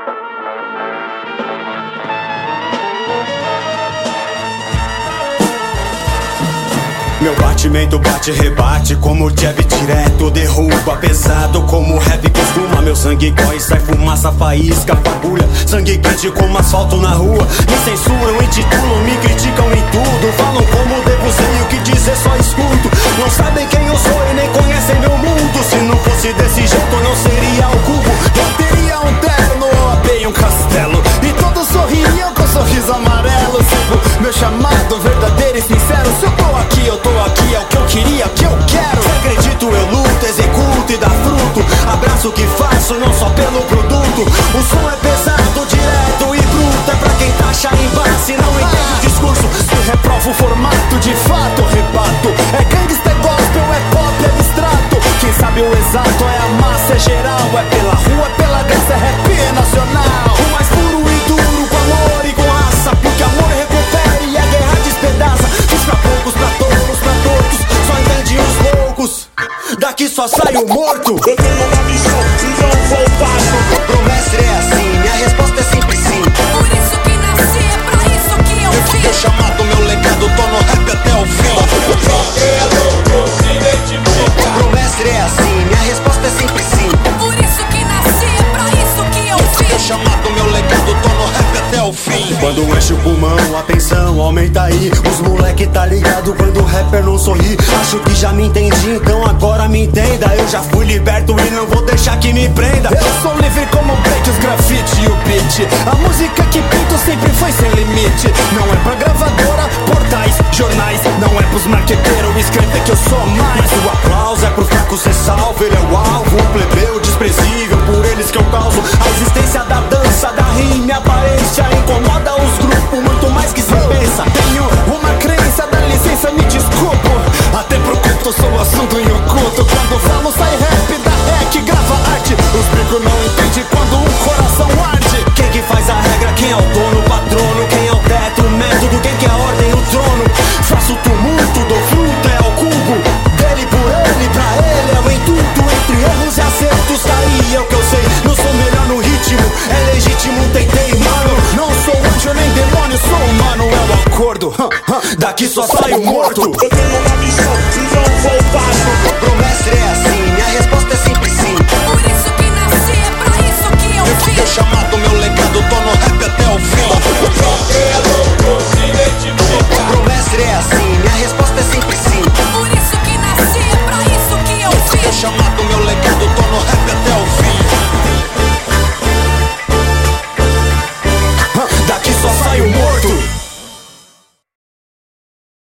Meu batimento bate e rebate como jab direto, derruba pesado como rap costuma. Meu sangue corre, sai fumaça, faísca, fagulha, sangue quente como asfalto na rua. Me censuram, intitulam, me criticam em tudo, falam como devo ser e o que dizer só escuto. Não sabem quem eu sou e nem conhecem meu mundo. Se não fosse desse jeito não seria o cubo. Eu teria um terno, bem um castelo, e todos sorririam com um sorriso amarelo. Sigo meu chamado verdadeiro e sincero. Se eu tô aqui, é o que eu queria, o que eu quero. Se acredito, eu luto, executo e dá fruto. Abraço o que faço, não só pelo produto. O som é pesado, direto e bruto. É pra quem taxa em base, não entende o discurso. Se reprova o formato, de fato rebato. É gangsta, é gospel, é pop, é abstrato. Quem sabe o exato é a massa, é geral. É pela rua, é pela graça, é rap nacional. O mais puro e duro, com amor e com raça. Porque amor recupera e a guerra despedaça. Diz pra poucos, pra todos, só entende os loucos. Daqui só sai o morto. Eu tenho uma missão e não vou parar. Pro mestre é assim, minha resposta é sempre sim. Por isso que nasci, é pra isso que eu vim. Meu chamado, meu legado, tô no rap até o fim. Pro mestre é assim, minha resposta é sempre sim. Por isso que nasci, é pra isso que eu vim. Meu chamado, meu legado, tô no rap até o fim. Quando enche o pulmão, a tensão aumenta aí. Os moleque tá ligado quando o rapper não sorri. Acho que já me entendi, então agora me entenda. Eu já fui liberto e não vou deixar que me prenda. Eu sou livre como o break, os grafite e o beat. A música que pinto sempre foi sem limite. Não é pra gravadora, portais, jornais. Não é pros marqueteiros escrever que eu sou mais. Mas o aplauso é pro fraco ser salvo. Ele é o alvo, o plebeu desprezível. Por eles que eu causo a existência da dança, da rima e aparência. Incomoda os grupos muito mais que se pensa. Tenho uma crença, dá licença, me desculpo. Até pro culto sou assunto em oculto. Quando falo sai rap, dá hack, grava arte. Os bicos não entendem quando um coração arde. Quem que faz a regra, quem é o dono, o patrono. Quem é o teto, o método, quem que é a ordem, o trono. Faço tumulto, dou fruto, é o cubo. Dele por ele, pra ele é o intuito. Entre erros e acertos, tá aí é o que eu sei. Não sou melhor no ritmo, é legítimo, tentei, mano. Não sou anjo nem demônio, sou humano, é o acordo. Daqui só sai o morto. Eu tenho uma missão e não vou parar. Pro mestre é assim, minha resposta é sempre sim. Por isso que nasci, é pra isso que eu vim. Meu chamado, meu legado, tô no rap até o fim. Pro mestre é assim, minha resposta é sempre sim. Por isso que nasci, é pra isso que eu vim. Meu chamado, meu legado, tô no rap até o fim.